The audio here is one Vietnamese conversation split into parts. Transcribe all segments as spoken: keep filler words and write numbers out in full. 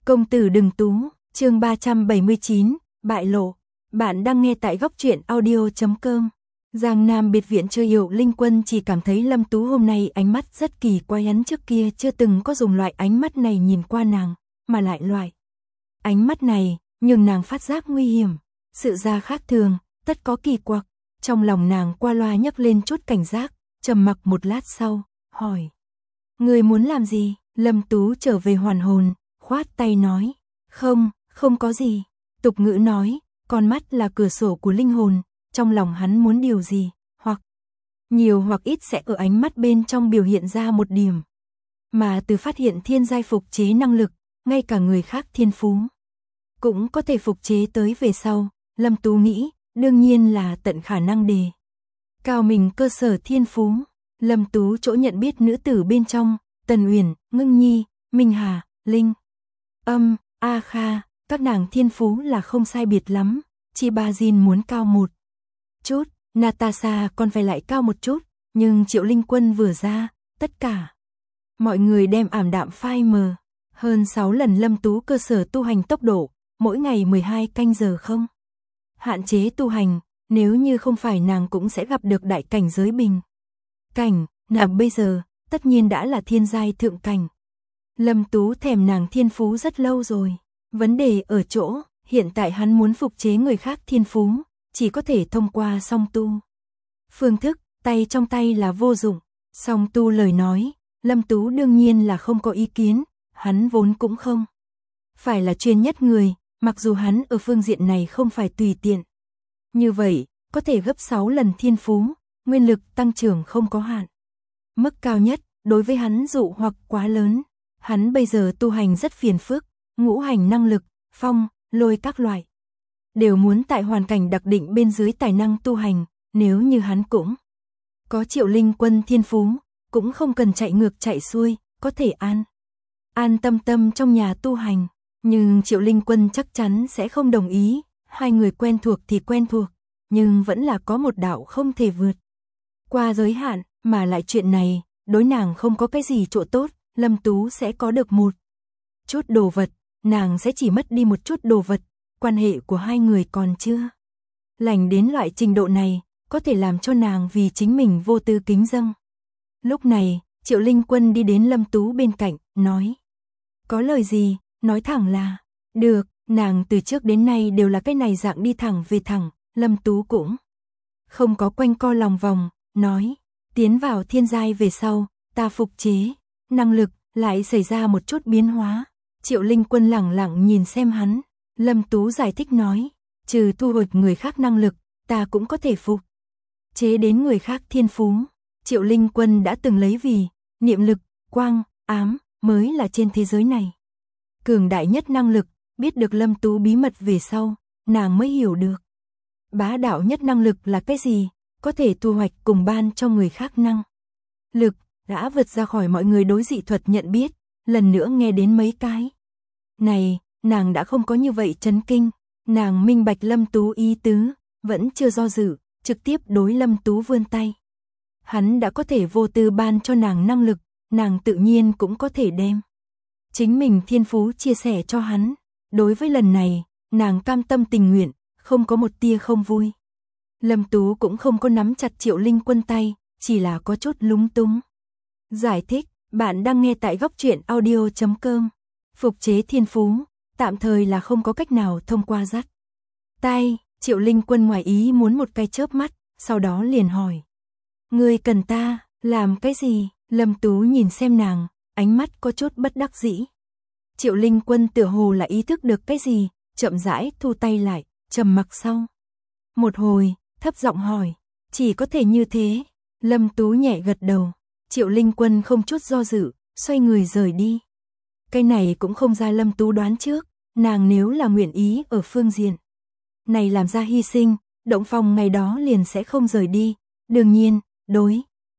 Công tử đừng tú, chương ba trăm bảy mươi chín, bại lộ. Bạn đang nghe tại góc truyện audio chấm com. Giang Nam biệt viện chơi Triệu Linh Quân chỉ cảm thấy Lâm Tú hôm nay ánh mắt rất kỳ quái, hắn trước kia chưa từng có dùng loại ánh mắt này nhìn qua nàng, mà lại loại ánh mắt này, nhưng nàng phát giác nguy hiểm, sự ra khác thường, tất có kỳ quặc. Trong lòng nàng qua loa nhấc lên chút cảnh giác, trầm mặc một lát sau, hỏi: "Ngươi muốn làm gì?" Lâm Tú trở về hoàn hồn, khoát tay nói: "Không, không có gì." Tục ngữ nói, con mắt là cửa sổ của linh hồn, trong lòng hắn muốn điều gì, hoặc nhiều hoặc ít sẽ ở ánh mắt bên trong biểu hiện ra một điểm. Mà từ phát hiện thiên giai phục chế năng lực, ngay cả người khác thiên phú cũng có thể phục chế tới về sau, Lâm Tú nghĩ, đương nhiên là tận khả năng đề cao mình cơ sở thiên phú. Lâm Tú chỗ nhận biết nữ tử bên trong, Tần Uyển, Ngưng Nhi, Minh Hà, Linh Âm, A Kha, các nàng thiên phú là không sai biệt lắm, chỉ bà Jin muốn cao một chút, Natasha còn phải lại cao một chút, nhưng Triệu Linh Quân vừa ra, tất cả mọi người đem ảm đạm phai mờ. Hơn sáu lần Lâm Tú cơ sở tu hành tốc độ, mỗi ngày mười hai canh giờ không hạn chế tu hành, nếu như không phải nàng cũng sẽ gặp được đại cảnh giới bình cảnh, nàng bây giờ tất nhiên đã là thiên giai thượng cảnh. Lâm Tú thèm nàng thiên phú rất lâu rồi, vấn đề ở chỗ, hiện tại hắn muốn phục chế người khác thiên phú, chỉ có thể thông qua song tu. Phương thức, tay trong tay là vô dụng, song tu lời nói, Lâm Tú đương nhiên là không có ý kiến, hắn vốn cũng không phải là chuyên nhất người, mặc dù hắn ở phương diện này không phải tùy tiện. Như vậy, có thể gấp sáu lần thiên phú, nguyên lực tăng trưởng không có hạn. Mức cao nhất, đối với hắn dụ hoặc quá lớn. Hắn bây giờ tu hành rất phiền phức, ngũ hành năng lực, phong, lôi các loại. Đều muốn tại hoàn cảnh đặc định bên dưới tài năng tu hành, nếu như hắn cũng có Triệu Linh Quân thiên phú, cũng không cần chạy ngược chạy xuôi, có thể an. An tâm tâm trong nhà tu hành, nhưng Triệu Linh Quân chắc chắn sẽ không đồng ý, hai người quen thuộc thì quen thuộc, nhưng vẫn là có một đạo không thể vượt qua giới hạn, mà lại chuyện này, đối nàng không có cái gì chỗ tốt. Lâm Tú sẽ có được một chút đồ vật, nàng sẽ chỉ mất đi một chút đồ vật, quan hệ của hai người còn chưa lành đến loại trình độ này, có thể làm cho nàng vì chính mình vô tư kính dâng. Lúc này, Triệu Linh Quân đi đến Lâm Tú bên cạnh, nói: "Có lời gì, nói thẳng là được." Nàng từ trước đến nay đều là cái này dạng đi thẳng về thẳng, Lâm Tú cũng không có quanh co lòng vòng, nói: "Tiến vào thiên giai về sau, ta phục chế năng lực lại xảy ra một chút biến hóa." Triệu Linh Quân lẳng lặng nhìn xem hắn, Lâm Tú giải thích nói: "Trừ thu hồi người khác năng lực, ta cũng có thể phục chế đến người khác thiên phú." Triệu Linh Quân đã từng lấy vì niệm lực, quang, ám mới là trên thế giới này cường đại nhất năng lực, biết được Lâm Tú bí mật về sau, nàng mới hiểu được bá đạo nhất năng lực là cái gì, có thể thu hoạch cùng ban cho người khác năng lực, đã vượt ra khỏi mọi người đối dị thuật nhận biết. Lần nữa nghe đến mấy cái này, nàng đã không có như vậy chấn kinh, nàng minh bạch Lâm Tú ý tứ, vẫn chưa do dự, trực tiếp đối Lâm Tú vươn tay. Hắn đã có thể vô tư ban cho nàng năng lực, nàng tự nhiên cũng có thể đem chính mình thiên phú chia sẻ cho hắn. Đối với lần này, nàng cam tâm tình nguyện, không có một tia không vui. Lâm Tú cũng không có nắm chặt Triệu Linh Quân tay, chỉ là có chút lúng túng. Giải thích, bạn đang nghe tại góc truyện audio chấm com. Phục chế thiên phú, tạm thời là không có cách nào thông qua dắt tay. Triệu Linh Quân ngoài ý muốn một cái chớp mắt, sau đó liền hỏi: "Ngươi cần ta làm cái gì?" Lâm Tú nhìn xem nàng, ánh mắt có chút bất đắc dĩ. Triệu Linh Quân tựa hồ là ý thức được cái gì, chậm rãi thu tay lại, trầm mặc sau một hồi, thấp giọng hỏi: "Chỉ có thể như thế?" Lâm Tú nhẹ gật đầu. Triệu Linh Quân không chút do dự, xoay người rời đi. Cái này cũng không ra Lâm Tú đoán trước, nàng nếu là nguyện ý ở phương diện này làm ra hy sinh, Động Phòng ngày đó liền sẽ không rời đi. Đương nhiên, đối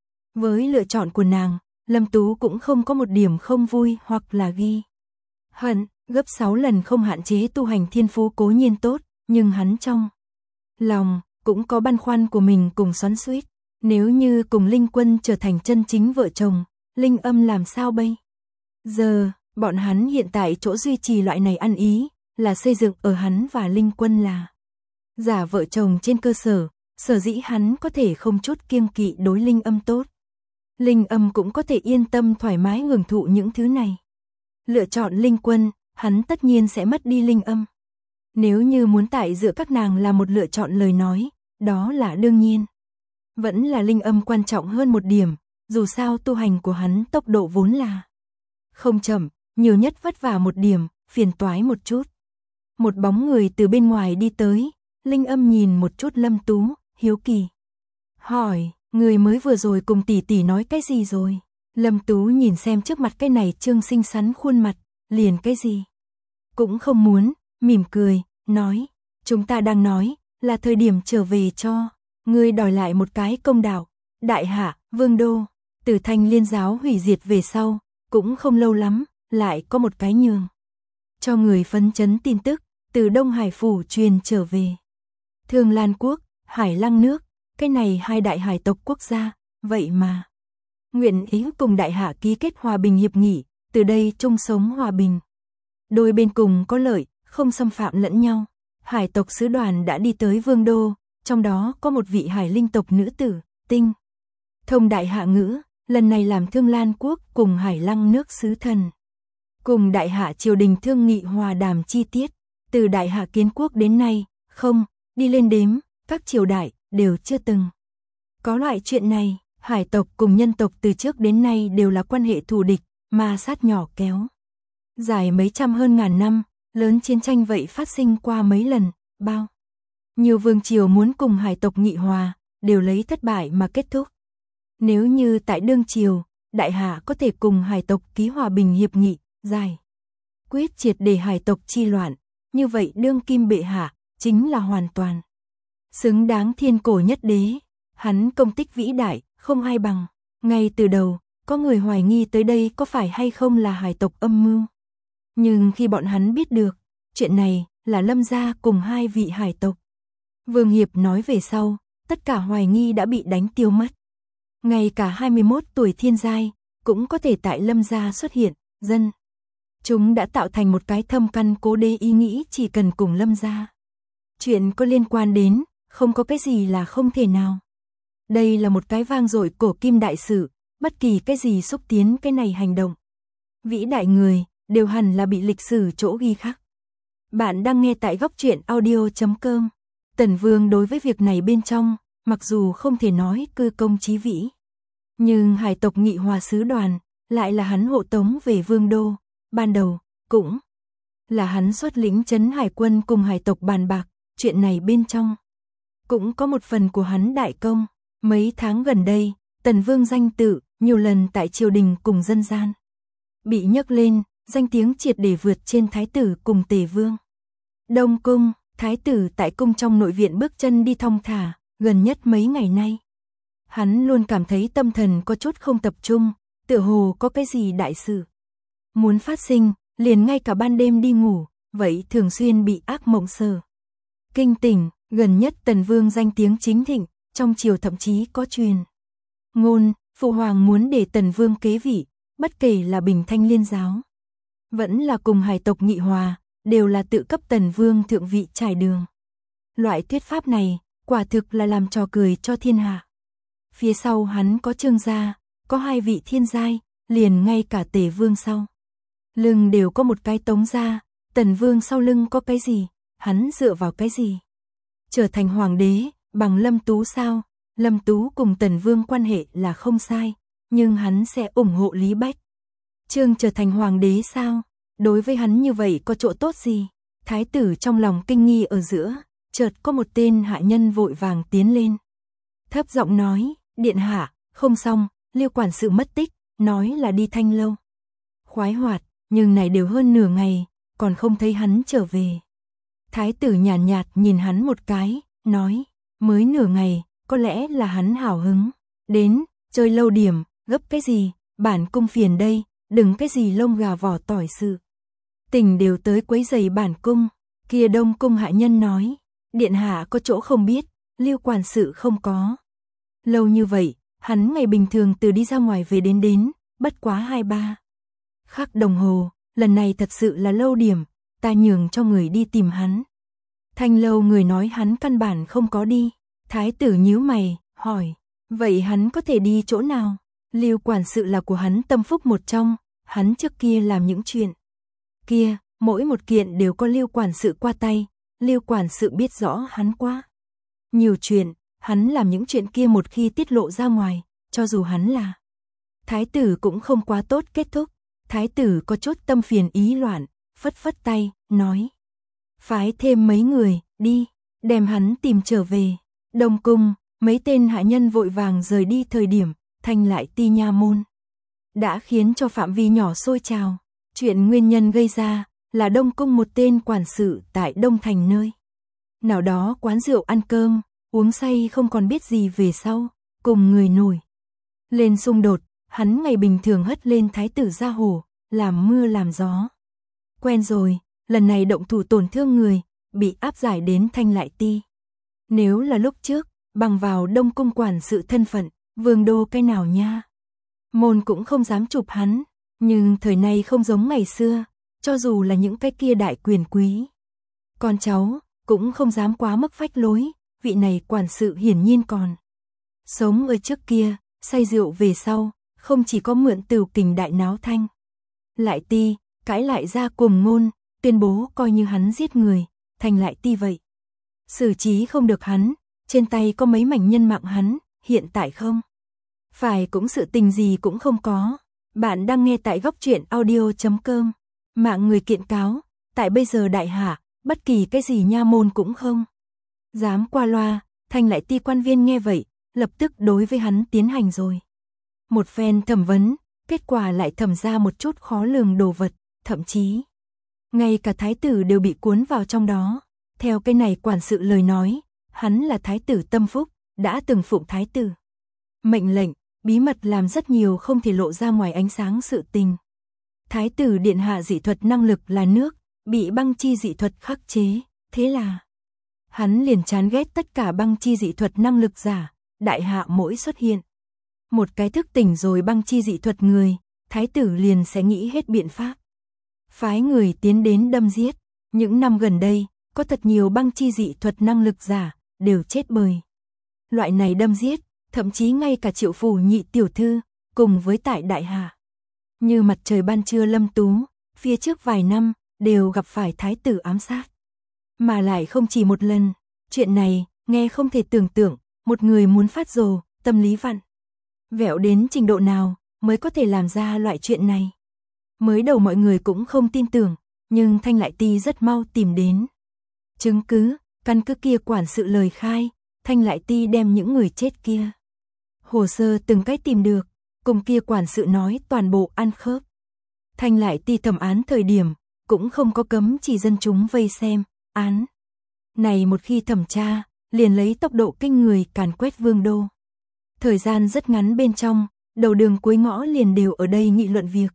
với lựa chọn của nàng, Lâm Tú cũng không có một điểm không vui hoặc là ghi hận. Gấp sáu lần không hạn chế tu hành thiên phú cố nhiên tốt, nhưng hắn trong lòng cũng có băn khoăn của mình cùng xoắn xuýt. Nếu như cùng Linh Quân trở thành chân chính vợ chồng, Linh Âm làm sao bây giờ? Bọn hắn hiện tại chỗ duy trì loại này ăn ý, là xây dựng ở hắn và Linh Quân là giả vợ chồng trên cơ sở, sở dĩ hắn có thể không chút kiêng kỵ đối Linh Âm tốt. Linh Âm cũng có thể yên tâm thoải mái hưởng thụ những thứ này. Lựa chọn Linh Quân, hắn tất nhiên sẽ mất đi Linh Âm. Nếu như muốn tại giữa các nàng là một lựa chọn lời nói, đó là đương nhiên. Vẫn là Linh Âm quan trọng hơn một điểm, dù sao tu hành của hắn tốc độ vốn là không chậm, nhiều nhất vất vả một điểm, phiền toái một chút. Một bóng người từ bên ngoài đi tới, Linh Âm nhìn một chút Lâm Tú, hiếu kỳ. Hỏi, người mới vừa rồi cùng tỷ tỷ nói cái gì rồi? Lâm Tú nhìn xem trước mặt cái này trương xinh xắn khuôn mặt, liền cái gì? Cũng không muốn, mỉm cười, nói, chúng ta đang nói, là thời điểm trở về cho, ngươi đòi lại một cái công đạo. Đại hạ, vương đô, từ Thanh Liên giáo hủy diệt về sau, cũng không lâu lắm, lại có một cái nhường. Cho người phấn chấn tin tức, từ Đông Hải phủ truyền trở về. Thương Lan quốc, Hải Lăng nước, cái này hai đại hải tộc quốc gia, vậy mà nguyện ý cùng đại hạ ký kết hòa bình hiệp nghị, từ đây chung sống hòa bình. Đôi bên cùng có lợi, không xâm phạm lẫn nhau. Hải tộc sứ đoàn đã đi tới vương đô, trong đó có một vị hải linh tộc nữ tử, tinh thông đại hạ ngữ, lần này làm Thương Lan quốc cùng Hải Lăng nước sứ thần. Cùng đại hạ triều đình thương nghị hòa đàm chi tiết, từ đại hạ kiến quốc đến nay, không, đi lên đếm, các triều đại, đều chưa từng có loại chuyện này. Hải tộc cùng nhân tộc từ trước đến nay đều là quan hệ thù địch, ma sát nhỏ kéo dài mấy trăm hơn ngàn năm, lớn chiến tranh vậy phát sinh qua mấy lần, bao nhiều vương triều muốn cùng hải tộc nghị hòa, đều lấy thất bại mà kết thúc. Nếu như tại đương triều, đại hạ có thể cùng hải tộc ký hòa bình hiệp nghị, giải quyết triệt để hải tộc chi loạn, như vậy đương kim bệ hạ chính là hoàn toàn xứng đáng thiên cổ nhất đế. Hắn công tích vĩ đại, không ai bằng. Ngay từ đầu, có người hoài nghi tới đây có phải hay không là hải tộc âm mưu. Nhưng khi bọn hắn biết được, chuyện này là Lâm gia cùng hai vị hải tộc vương hiệp nói về sau, tất cả hoài nghi đã bị đánh tiêu mất. Ngay cả hai mươi mốt tuổi thiên giai, cũng có thể tại Lâm gia xuất hiện, dân. Chúng đã tạo thành một cái thâm căn cố đế ý nghĩ chỉ cần cùng Lâm gia chuyện có liên quan đến, không có cái gì là không thể nào. Đây là một cái vang dội cổ kim đại sự, bất kỳ cái gì xúc tiến cái này hành động vĩ đại người, đều hẳn là bị lịch sử chỗ ghi khắc. Bạn đang nghe tại góc truyện audio chấm com. Tần Vương đối với việc này bên trong, mặc dù không thể nói cư công chí vĩ, nhưng hải tộc nghị hòa sứ đoàn, lại là hắn hộ tống về vương đô, ban đầu, cũng là hắn xuất lĩnh trấn hải quân cùng hải tộc bàn bạc, chuyện này bên trong cũng có một phần của hắn đại công. Mấy tháng gần đây, Tần Vương danh tự, nhiều lần tại triều đình cùng dân gian bị nhắc lên, danh tiếng triệt để vượt trên thái tử cùng Tề Vương. Đông cung, thái tử tại cung trong nội viện bước chân đi thong thả, gần nhất mấy ngày nay. Hắn luôn cảm thấy tâm thần có chút không tập trung, tựa hồ có cái gì đại sự muốn phát sinh, liền ngay cả ban đêm đi ngủ, vậy thường xuyên bị ác mộng sờ kinh tỉnh. Gần nhất Tần Vương danh tiếng chính thịnh, trong triều thậm chí có truyền ngôn, phụ hoàng muốn để Tần Vương kế vị, bất kể là Bình Thanh Liên giáo, vẫn là cùng hải tộc nghị hòa, đều là tự cấp Tần Vương thượng vị trải đường. Loại thuyết pháp này, quả thực là làm trò cười cho thiên hạ. Phía sau hắn có Trương gia, có hai vị thiên giai, liền ngay cả Tề Vương sau lưng đều có một cái Tống gia. Tần Vương sau lưng có cái gì, hắn dựa vào cái gì trở thành hoàng đế, bằng Lâm Tú sao? Lâm Tú cùng Tần Vương quan hệ là không sai, nhưng hắn sẽ ủng hộ Lý Bách Trương trở thành hoàng đế sao? Đối với hắn như vậy có chỗ tốt gì? Thái tử trong lòng kinh nghi ở giữa, chợt có một tên hạ nhân vội vàng tiến lên, thấp giọng nói, điện hạ, không xong, Liêu quản sự mất tích, nói là đi Thanh lâu khoái hoạt, nhưng này đều hơn nửa ngày, còn không thấy hắn trở về. Thái tử nhàn nhạt, nhạt nhìn hắn một cái, nói, mới nửa ngày, có lẽ là hắn hào hứng đến chơi lâu điểm, gấp cái gì, bản cung phiền đây, đừng cái gì lông gà vỏ tỏi sự tình đều tới quấy rầy bản cung. Kia Đông cung hạ nhân nói, điện hạ có chỗ không biết, Liêu quản sự không có lâu như vậy, hắn ngày bình thường từ đi ra ngoài về đến đến, bất quá hai ba khắc đồng hồ, lần này thật sự là lâu điểm, ta nhường cho người đi tìm hắn. Thanh Lâu người nói hắn căn bản không có đi. Thái tử nhíu mày, hỏi, vậy hắn có thể đi chỗ nào? Lưu quản sự là của hắn tâm phúc một trong, hắn trước kia làm những chuyện kia, mỗi một kiện đều có Lưu quản sự qua tay, Lưu quản sự biết rõ hắn quá nhiều chuyện, hắn làm những chuyện kia một khi tiết lộ ra ngoài, cho dù hắn là thái tử cũng không quá tốt kết thúc. Thái tử có chút tâm phiền ý loạn, phất phất tay, nói, phái thêm mấy người, đi, đem hắn tìm trở về. Đông cung, mấy tên hạ nhân vội vàng rời đi thời điểm, Thanh Lại Ti nha môn đã khiến cho phạm vi nhỏ sôi trào. Chuyện nguyên nhân gây ra là Đông cung một tên quản sự tại Đông Thành nơi nào đó quán rượu ăn cơm, uống say không còn biết gì về sau, cùng người nổi lên xung đột. Hắn ngày bình thường hất lên thái tử ra hồ, làm mưa làm gió quen rồi, lần này động thủ tổn thương người, bị áp giải đến Thanh Lại Ti. Nếu là lúc trước, bằng vào Đông cung quản sự thân phận, vương đô cái nào nha môn cũng không dám chụp hắn, nhưng thời nay không giống ngày xưa, cho dù là những cái kia đại quyền quý con cháu cũng không dám quá mức phách lối, vị này quản sự hiển nhiên còn sống ở trước kia, say rượu về sau, không chỉ có mượn tửu kình đại náo Thanh Lại Ti, cãi lại ra cuồng ngôn, tuyên bố coi như hắn giết người, Thanh Lại Ti vậy xử trí không được hắn, trên tay có mấy mảnh nhân mạng hắn, hiện tại không phải cũng sự tình gì cũng không có. Bạn đang nghe tại góc truyện audio chấm com. Mạng người kiện cáo, tại bây giờ đại hạ, bất kỳ cái gì nha môn cũng không dám qua loa. Thanh Lại Ti quan viên nghe vậy, lập tức đối với hắn tiến hành rồi một phen thẩm vấn, kết quả lại thẩm ra một chút khó lường đồ vật, thậm chí ngay cả thái tử đều bị cuốn vào trong đó. Theo cái này quản sự lời nói, hắn là thái tử tâm phúc, đã từng phụng thái tử mệnh lệnh, bí mật làm rất nhiều không thể lộ ra ngoài ánh sáng sự tình. Thái tử điện hạ dị thuật năng lực là nước, bị băng chi dị thuật khắc chế, thế là hắn liền chán ghét tất cả băng chi dị thuật năng lực giả. Đại hạ mỗi xuất hiện một cái thức tỉnh rồi băng chi dị thuật người, thái tử liền sẽ nghĩ hết biện pháp phái người tiến đến đâm giết. Những năm gần đây, có thật nhiều băng chi dị thuật năng lực giả đều chết bởi loại này đâm giết, thậm chí ngay cả Triệu phủ nhị tiểu thư cùng với tại đại hạ như mặt trời ban trưa Lâm Tú, phía trước vài năm đều gặp phải thái tử ám sát, mà lại không chỉ một lần. Chuyện này nghe không thể tưởng tượng, một người muốn phát rồ, tâm lý vặn vẹo đến trình độ nào mới có thể làm ra loại chuyện này. Mới đầu mọi người cũng không tin tưởng, nhưng Thanh Lại Ti rất mau tìm đến chứng cứ. Căn cứ kia quản sự lời khai, Thanh Lại Ti đem những người chết kia hồ sơ từng cái tìm được, cùng kia quản sự nói toàn bộ ăn khớp. Thanh Lại Ti thẩm án thời điểm cũng không có cấm chỉ dân chúng vây xem án này, một khi thẩm tra liền lấy tốc độ kinh người càn quét vương đô. Thời gian rất ngắn bên trong, đầu đường cuối ngõ liền đều ở đây nghị luận việc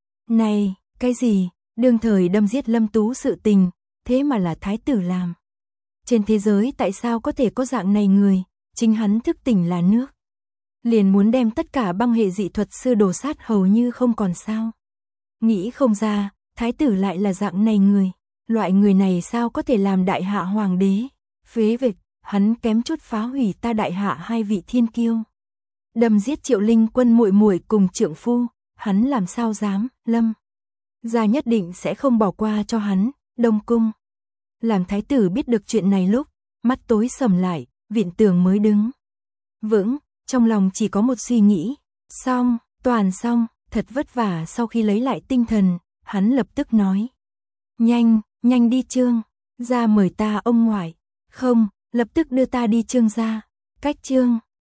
này. Cái gì đương thời đâm giết Lâm Tú sự tình, thế mà là thái tử làm. Trên thế giới tại sao có thể có dạng này người? Chính hắn thức tỉnh là nước, liền muốn đem tất cả băng hệ dị thuật sư đổ sát hầu như không còn sao. Nghĩ không ra, thái tử lại là dạng này người. Loại người này sao có thể làm đại hạ hoàng đế? Phế vực, hắn kém chút phá hủy ta đại hạ hai vị thiên kiêu. Đâm giết Triệu Linh Quân muội muội cùng trượng phu, hắn làm sao dám. Lâm gia nhất định sẽ không bỏ qua cho hắn. Đông cung, làm thái tử biết được chuyện này lúc, mắt tối sầm lại, viện tường mới đứng vững, trong lòng chỉ có một suy nghĩ, xong, toàn xong. Thật vất vả. Sau khi lấy lại tinh thần, hắn lập tức nói, nhanh, nhanh đi Trương gia mời ta ông ngoại. Không, lập tức đưa ta đi Trương gia. Cách Trương